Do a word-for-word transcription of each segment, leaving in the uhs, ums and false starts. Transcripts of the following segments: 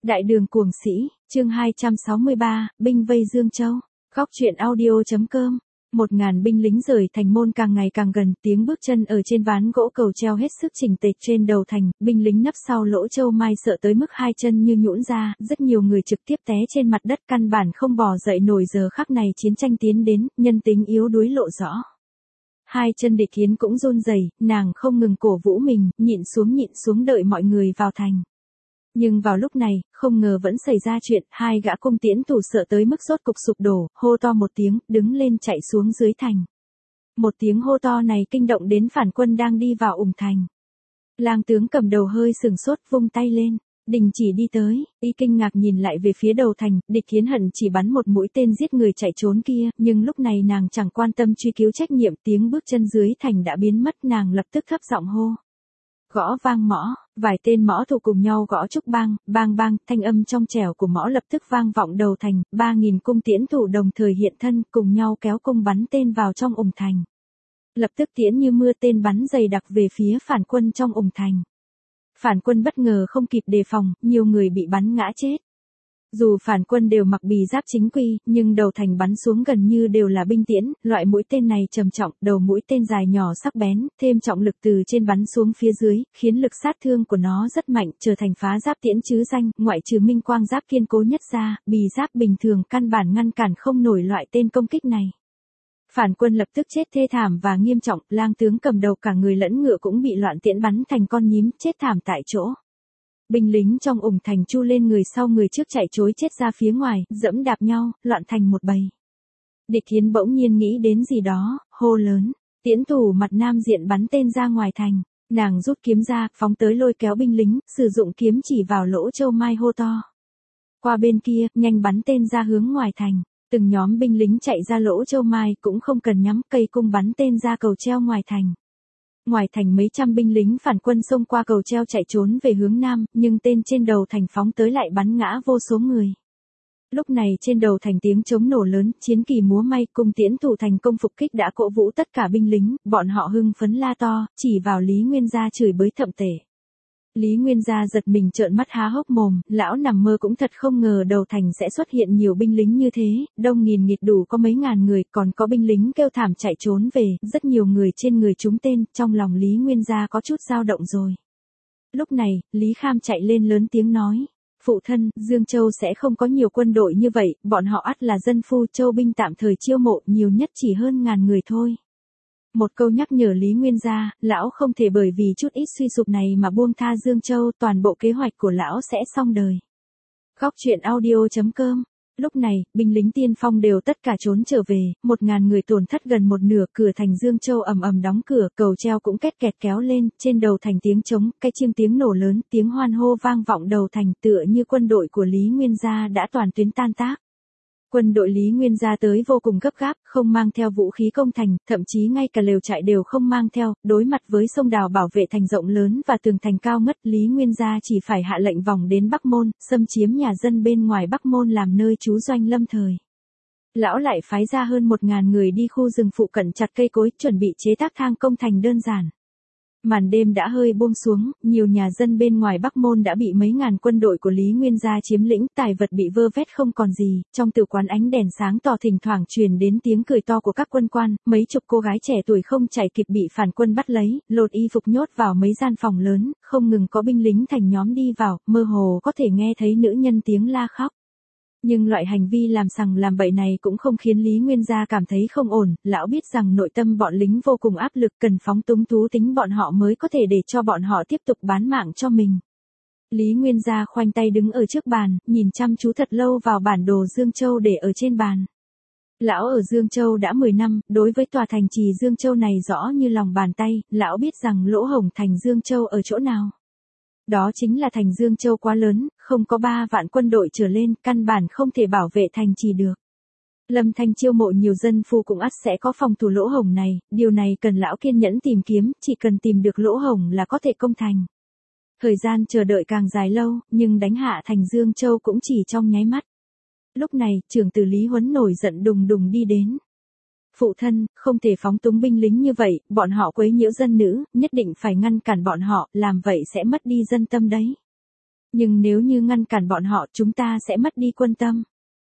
Đại đường cuồng sĩ, chương hai trăm sáu mươi ba, binh vây Dương Châu. Góc truyện audio.com. Một ngàn binh lính rời thành môn càng ngày càng gần, tiếng bước chân ở trên ván gỗ cầu treo hết sức chỉnh tề trên đầu thành, binh lính nấp sau lỗ châu mai sợ tới mức hai chân như nhũn ra, rất nhiều người trực tiếp té trên mặt đất căn bản không bò dậy nổi. Giờ khắc này chiến tranh tiến đến, nhân tính yếu đuối lộ rõ. Hai chân Địch Hiến cũng run rẩy, nàng không ngừng cổ vũ mình, nhịn xuống nhịn xuống đợi mọi người vào thành. Nhưng vào lúc này, không ngờ vẫn xảy ra chuyện, hai gã cung tiễn thủ sợ tới mức rốt cục sụp đổ, hô to một tiếng, đứng lên chạy xuống dưới thành. Một tiếng hô to này kinh động đến phản quân đang đi vào ủng thành. Lang tướng cầm đầu hơi sừng sốt, vung tay lên, đình chỉ đi tới, y kinh ngạc nhìn lại về phía đầu thành, Địch Hiến hận chỉ bắn một mũi tên giết người chạy trốn kia, nhưng lúc này nàng chẳng quan tâm truy cứu trách nhiệm, tiếng bước chân dưới thành đã biến mất, nàng lập tức thấp giọng hô. Gõ vang mõ, vài tên mõ thủ cùng nhau gõ trúc bang, bang bang, thanh âm trong trẻo của mõ lập tức vang vọng đầu thành, ba nghìn cung tiễn thủ đồng thời hiện thân cùng nhau kéo cung bắn tên vào trong ủng thành. Lập tức tiễn như mưa tên bắn dày đặc về phía phản quân trong ủng thành. Phản quân bất ngờ không kịp đề phòng, nhiều người bị bắn ngã chết. Dù phản quân đều mặc bì giáp chính quy, nhưng đầu thành bắn xuống gần như đều là binh tiễn, loại mũi tên này trầm trọng, đầu mũi tên dài nhỏ sắc bén, thêm trọng lực từ trên bắn xuống phía dưới, khiến lực sát thương của nó rất mạnh, trở thành phá giáp tiễn chứ danh, ngoại trừ minh quang giáp kiên cố nhất ra, bì giáp bình thường căn bản ngăn cản không nổi loại tên công kích này. Phản quân lập tức chết thê thảm và nghiêm trọng, lang tướng cầm đầu cả người lẫn ngựa cũng bị loạn tiễn bắn thành con nhím, chết thảm tại chỗ. Binh lính trong ủng thành chu lên người sau người trước chạy trối chết ra phía ngoài, dẫm đạp nhau, loạn thành một bầy. Địch Hiến bỗng nhiên nghĩ đến gì đó, hô lớn, tiễn thủ mặt nam diện bắn tên ra ngoài thành, nàng rút kiếm ra, phóng tới lôi kéo binh lính, sử dụng kiếm chỉ vào lỗ châu mai hô to. Qua bên kia, nhanh bắn tên ra hướng ngoài thành, từng nhóm binh lính chạy ra lỗ châu mai cũng không cần nhắm cây cung bắn tên ra cầu treo ngoài thành. Ngoài thành mấy trăm binh lính phản quân xông qua cầu treo chạy trốn về hướng nam, nhưng tên trên đầu thành phóng tới lại bắn ngã vô số người. Lúc này trên đầu thành tiếng trống nổ lớn, chiến kỳ múa may, cung tiễn thủ thành công phục kích đã cổ vũ tất cả binh lính, bọn họ hưng phấn la to, chỉ vào Lý Nguyên Gia chửi bới thậm tệ. Lý Nguyên Gia giật mình trợn mắt há hốc mồm, lão nằm mơ cũng thật không ngờ đầu thành sẽ xuất hiện nhiều binh lính như thế, đông nghìn nghịt đủ có mấy ngàn người, còn có binh lính kêu thảm chạy trốn về, rất nhiều người trên người trúng tên, trong lòng Lý Nguyên Gia có chút dao động rồi. Lúc này, Lý Kham chạy lên lớn tiếng nói, phụ thân, Dương Châu sẽ không có nhiều quân đội như vậy, bọn họ ắt là dân phu châu binh tạm thời chiêu mộ, nhiều nhất chỉ hơn ngàn người thôi. Một câu nhắc nhở Lý Nguyên Gia, lão không thể bởi vì chút ít suy sụp này mà buông tha Dương Châu, toàn bộ kế hoạch của lão sẽ xong đời. Góc truyện audio.com. Lúc này, binh lính tiên phong đều tất cả trốn trở về, một ngàn người tổn thất gần một nửa, cửa thành Dương Châu ầm ầm đóng cửa, cầu treo cũng két kẹt kéo lên, trên đầu thành tiếng trống, cái chiêng tiếng nổ lớn, tiếng hoan hô vang vọng đầu thành tựa như quân đội của Lý Nguyên Gia đã toàn tuyến tan tác. Quân đội Lý Nguyên Gia tới vô cùng gấp gáp, không mang theo vũ khí công thành, thậm chí ngay cả lều trại đều không mang theo, đối mặt với sông đào bảo vệ thành rộng lớn và tường thành cao ngất, Lý Nguyên Gia chỉ phải hạ lệnh vòng đến Bắc Môn, xâm chiếm nhà dân bên ngoài Bắc Môn làm nơi trú doanh lâm thời. Lão lại phái ra hơn một ngàn người đi khu rừng phụ cận chặt cây cối, chuẩn bị chế tác thang công thành đơn giản. Màn đêm đã hơi buông xuống, nhiều nhà dân bên ngoài Bắc Môn đã bị mấy ngàn quân đội của Lý Nguyên Gia chiếm lĩnh, tài vật bị vơ vét không còn gì, trong tử quán ánh đèn sáng tỏ thỉnh thoảng truyền đến tiếng cười to của các quân quan, mấy chục cô gái trẻ tuổi không chạy kịp bị phản quân bắt lấy, lột y phục nhốt vào mấy gian phòng lớn, không ngừng có binh lính thành nhóm đi vào, mơ hồ có thể nghe thấy nữ nhân tiếng la khóc. Nhưng loại hành vi làm sằng làm bậy này cũng không khiến Lý Nguyên Gia cảm thấy không ổn, lão biết rằng nội tâm bọn lính vô cùng áp lực, cần phóng túng thú tính bọn họ mới có thể để cho bọn họ tiếp tục bán mạng cho mình. Lý Nguyên Gia khoanh tay đứng ở trước bàn, nhìn chăm chú thật lâu vào bản đồ Dương Châu để ở trên bàn. Lão ở Dương Châu đã mười năm, đối với tòa thành trì Dương Châu này rõ như lòng bàn tay, lão biết rằng lỗ hổng thành Dương Châu ở chỗ nào. Đó chính là thành Dương Châu quá lớn, không có ba vạn quân đội trở lên, căn bản không thể bảo vệ thành trì được. Lâm Thanh chiêu mộ nhiều dân phu cũng ắt sẽ có phòng thủ lỗ hổng này, điều này cần lão kiên nhẫn tìm kiếm, chỉ cần tìm được lỗ hổng là có thể công thành. Thời gian chờ đợi càng dài lâu, nhưng đánh hạ thành Dương Châu cũng chỉ trong nháy mắt. Lúc này, trưởng tử Lý Huấn nổi giận đùng đùng đi đến. Phụ thân, không thể phóng túng binh lính như vậy, bọn họ quấy nhiễu dân nữ, nhất định phải ngăn cản bọn họ, làm vậy sẽ mất đi dân tâm đấy. Nhưng nếu như ngăn cản bọn họ chúng ta sẽ mất đi quân tâm.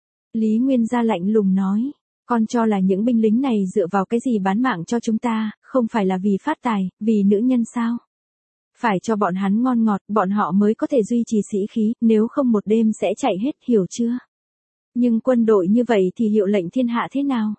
Lý Nguyên Gia lạnh lùng nói, con cho là những binh lính này dựa vào cái gì bán mạng cho chúng ta, không phải là vì phát tài, vì nữ nhân sao? Phải cho bọn hắn ngon ngọt, bọn họ mới có thể duy trì sĩ khí, nếu không một đêm sẽ chạy hết, hiểu chưa? Nhưng quân đội như vậy thì hiệu lệnh thiên hạ thế nào?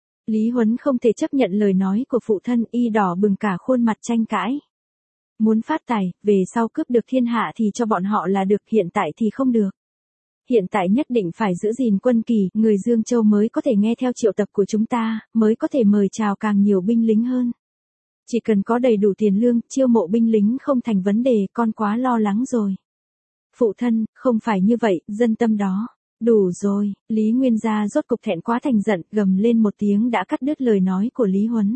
Lý Huấn không thể chấp nhận lời nói của phụ thân, y đỏ bừng cả khuôn mặt tranh cãi. Muốn phát tài, về sau cướp được thiên hạ thì cho bọn họ là được, hiện tại thì không được. Hiện tại nhất định phải giữ gìn quân kỳ, người Dương Châu mới có thể nghe theo triệu tập của chúng ta, mới có thể mời chào càng nhiều binh lính hơn. Chỉ cần có đầy đủ tiền lương, chiêu mộ binh lính không thành vấn đề, con quá lo lắng rồi. Phụ thân, không phải như vậy, dân tâm đó. Đủ rồi, Lý Nguyên Gia rốt cục thẹn quá thành giận, gầm lên một tiếng đã cắt đứt lời nói của Lý Huấn.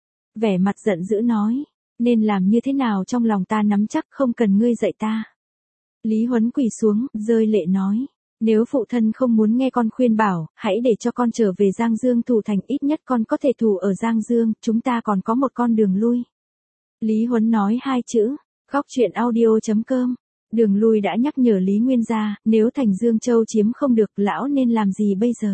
Vẻ mặt giận dữ nói, nên làm như thế nào trong lòng ta nắm chắc, không cần ngươi dạy ta. Lý Huấn quỳ xuống, rơi lệ nói, nếu phụ thân không muốn nghe con khuyên bảo, hãy để cho con trở về Giang Dương thủ thành, ít nhất con có thể thủ ở Giang Dương, chúng ta còn có một con đường lui. Lý Huấn nói hai chữ, góc truyện audio chấm com. Đường lui đã nhắc nhở Lý Nguyên Gia, nếu thành Dương Châu chiếm không được, lão nên làm gì bây giờ?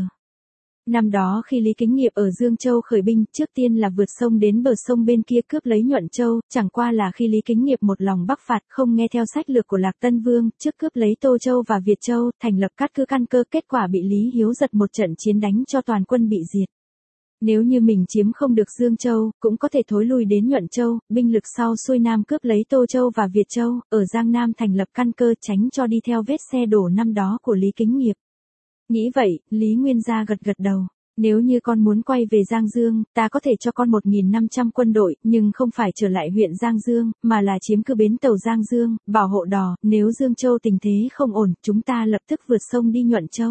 Năm đó khi Lý Kính Nghiệp ở Dương Châu khởi binh, trước tiên là vượt sông đến bờ sông bên kia cướp lấy Nhuận Châu, chẳng qua là khi Lý Kính Nghiệp một lòng bắc phạt không nghe theo sách lược của Lạc Tân Vương, trước cướp lấy Tô Châu và Việt Châu, thành lập cát cứ căn cơ, kết quả bị Lý Hiếu giật một trận chiến đánh cho toàn quân bị diệt. Nếu như mình chiếm không được Dương Châu, cũng có thể thối lui đến Nhuận Châu, binh lực sau xuôi Nam cướp lấy Tô Châu và Việt Châu, ở Giang Nam thành lập căn cơ, tránh cho đi theo vết xe đổ năm đó của Lý Kính Nghiệp. Nghĩ vậy, Lý Nguyên Gia gật gật đầu. Nếu như con muốn quay về Giang Dương, ta có thể cho con một nghìn năm trăm quân đội, nhưng không phải trở lại huyện Giang Dương, mà là chiếm cứ bến tàu Giang Dương, bảo hộ đò, nếu Dương Châu tình thế không ổn, chúng ta lập tức vượt sông đi Nhuận Châu.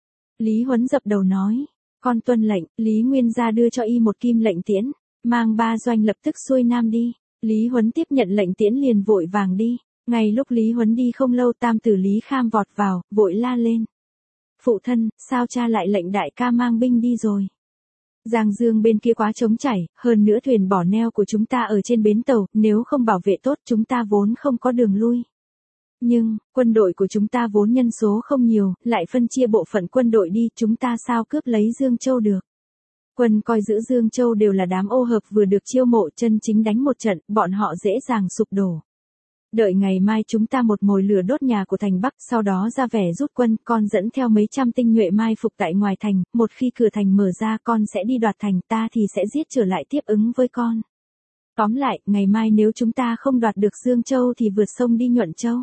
Lý Huấn dập đầu nói, con tuân lệnh, Lý Nguyên Gia đưa cho y một kim lệnh tiễn, mang ba doanh lập tức xuôi Nam đi. Lý Huấn tiếp nhận lệnh tiễn liền vội vàng đi. Ngay lúc Lý Huấn đi không lâu, tam tử Lý Kham vọt vào, vội la lên. Phụ thân, sao cha lại lệnh đại ca mang binh đi rồi? Giang Dương bên kia quá trống chảy, hơn nữa thuyền bỏ neo của chúng ta ở trên bến tàu, nếu không bảo vệ tốt chúng ta vốn không có đường lui. Nhưng, quân đội của chúng ta vốn nhân số không nhiều, lại phân chia bộ phận quân đội đi, chúng ta sao cướp lấy Dương Châu được? Quân coi giữ Dương Châu đều là đám ô hợp vừa được chiêu mộ, chân chính đánh một trận, bọn họ dễ dàng sụp đổ. Đợi ngày mai chúng ta một mồi lửa đốt nhà của thành Bắc, sau đó ra vẻ rút quân, con dẫn theo mấy trăm tinh nhuệ mai phục tại ngoài thành, một khi cửa thành mở ra con sẽ đi đoạt thành, ta thì sẽ giết trở lại tiếp ứng với con. Tóm lại, ngày mai nếu chúng ta không đoạt được Dương Châu thì vượt sông đi Nhuận Châu.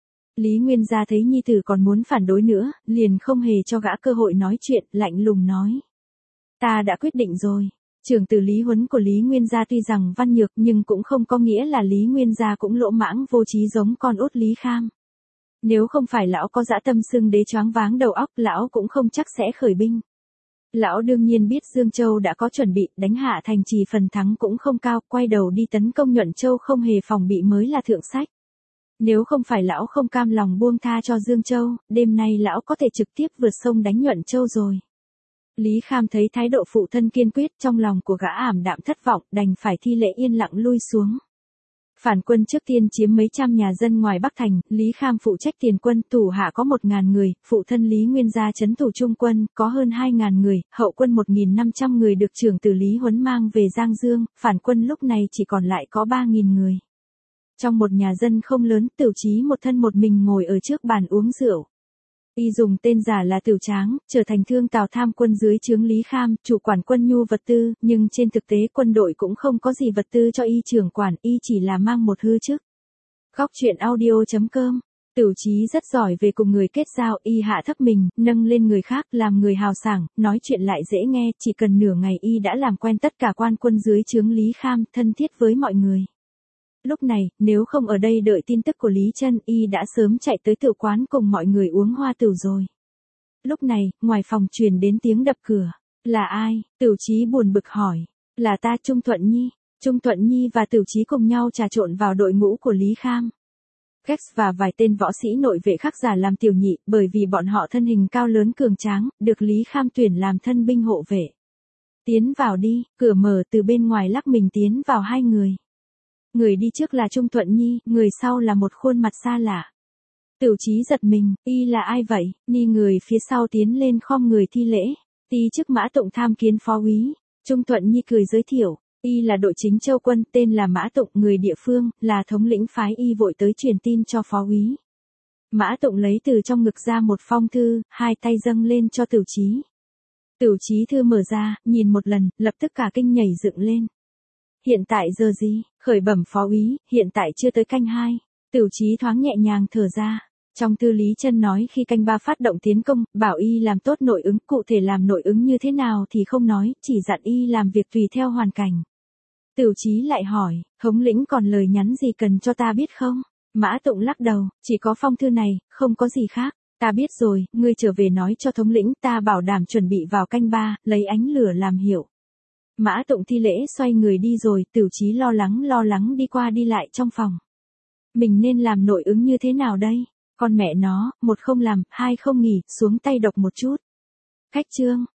Lý Nguyên Gia thấy nhi tử còn muốn phản đối nữa, liền không hề cho gã cơ hội nói chuyện, lạnh lùng nói. Ta đã quyết định rồi. Trưởng tử Lý Huấn của Lý Nguyên Gia tuy rằng văn nhược nhưng cũng không có nghĩa là Lý Nguyên Gia cũng lỗ mãng vô trí giống con út Lý Kham. Nếu không phải lão có dã tâm xưng đế choáng váng đầu óc, lão cũng không chắc sẽ khởi binh. Lão đương nhiên biết Dương Châu đã có chuẩn bị, đánh hạ thành trì phần thắng cũng không cao, quay đầu đi tấn công Nhuận Châu không hề phòng bị mới là thượng sách. Nếu không phải lão không cam lòng buông tha cho Dương Châu, đêm nay lão có thể trực tiếp vượt sông đánh Nhuận Châu rồi. Lý Kham thấy thái độ phụ thân kiên quyết, trong lòng của gã ảm đạm thất vọng, đành phải thi lễ yên lặng lui xuống. Phản quân trước tiên chiếm mấy trăm nhà dân ngoài Bắc Thành, Lý Kham phụ trách tiền quân, thủ hạ có một ngàn người, phụ thân Lý Nguyên Gia trấn thủ trung quân, có hơn hai ngàn người, hậu quân một nghìn năm trăm người được trưởng tử Lý Huấn mang về Giang Dương, phản quân lúc này chỉ còn lại có ba nghìn người. Trong một nhà dân không lớn, Tửu Chí một thân một mình ngồi ở trước bàn uống rượu. Y dùng tên giả là Tửu Tráng, trở thành thương Tào tham quân dưới trướng Lý Kham, chủ quản quân nhu vật tư, nhưng trên thực tế quân đội cũng không có gì vật tư cho y trưởng quản, y chỉ là mang một hư chức. Góc truyện audio chấm com. Tửu Chí rất giỏi về cùng người kết giao, y hạ thấp mình, nâng lên người khác, làm người hào sảng, nói chuyện lại dễ nghe, chỉ cần nửa ngày y đã làm quen tất cả quan quân dưới trướng Lý Kham, thân thiết với mọi người. Lúc này, nếu không ở đây đợi tin tức của Lý Trân, y đã sớm chạy tới tiểu quán cùng mọi người uống hoa tửu rồi. Lúc này, ngoài phòng truyền đến tiếng đập cửa. Là ai? Tửu Chí buồn bực hỏi. Là ta, Trung Thuận Nhi. Trung Thuận Nhi và Tửu Chí cùng nhau trà trộn vào đội ngũ của Lý Kham. Gex và vài tên võ sĩ nội vệ khác giả làm tiểu nhị, bởi vì bọn họ thân hình cao lớn cường tráng, được Lý Kham tuyển làm thân binh hộ vệ. Tiến vào đi, cửa mở từ bên ngoài lắc mình tiến vào hai người. Người đi trước là Trung Thuận Nhi, người sau là một khuôn mặt xa lạ. Tửu Chí giật mình, y là ai vậy? Ni người phía sau tiến lên khom người thi lễ. Ti chức Mã Tụng tham kiến phó úy. Trung Thuận Nhi cười giới thiệu, y là đội chính Châu quân, tên là Mã Tụng, người địa phương, là thống lĩnh phái y vội tới truyền tin cho phó úy. Mã Tụng lấy từ trong ngực ra một phong thư, hai tay dâng lên cho Tửu Chí. Tửu Chí thư mở ra, nhìn một lần, lập tức cả kinh nhảy dựng lên. Hiện tại giờ gì? Khởi bẩm phó úy, hiện tại chưa tới canh hai. Tửu Chí thoáng nhẹ nhàng thở ra. Trong thư Lý Chân nói khi canh ba phát động tiến công, bảo y làm tốt nội ứng, cụ thể làm nội ứng như thế nào thì không nói, chỉ dặn y làm việc tùy theo hoàn cảnh. Tửu Chí lại hỏi, thống lĩnh còn lời nhắn gì cần cho ta biết không? Mã Tụng lắc đầu, chỉ có phong thư này, không có gì khác. Ta biết rồi, ngươi trở về nói cho thống lĩnh, ta bảo đảm chuẩn bị vào canh ba, lấy ánh lửa làm hiệu. Mã Tụng thi lễ xoay người đi rồi, Tửu Chí lo lắng lo lắng đi qua đi lại trong phòng. Mình nên làm nội ứng như thế nào đây? Con mẹ nó, một không làm, hai không nghỉ, xuống tay độc một chút. Khách trương,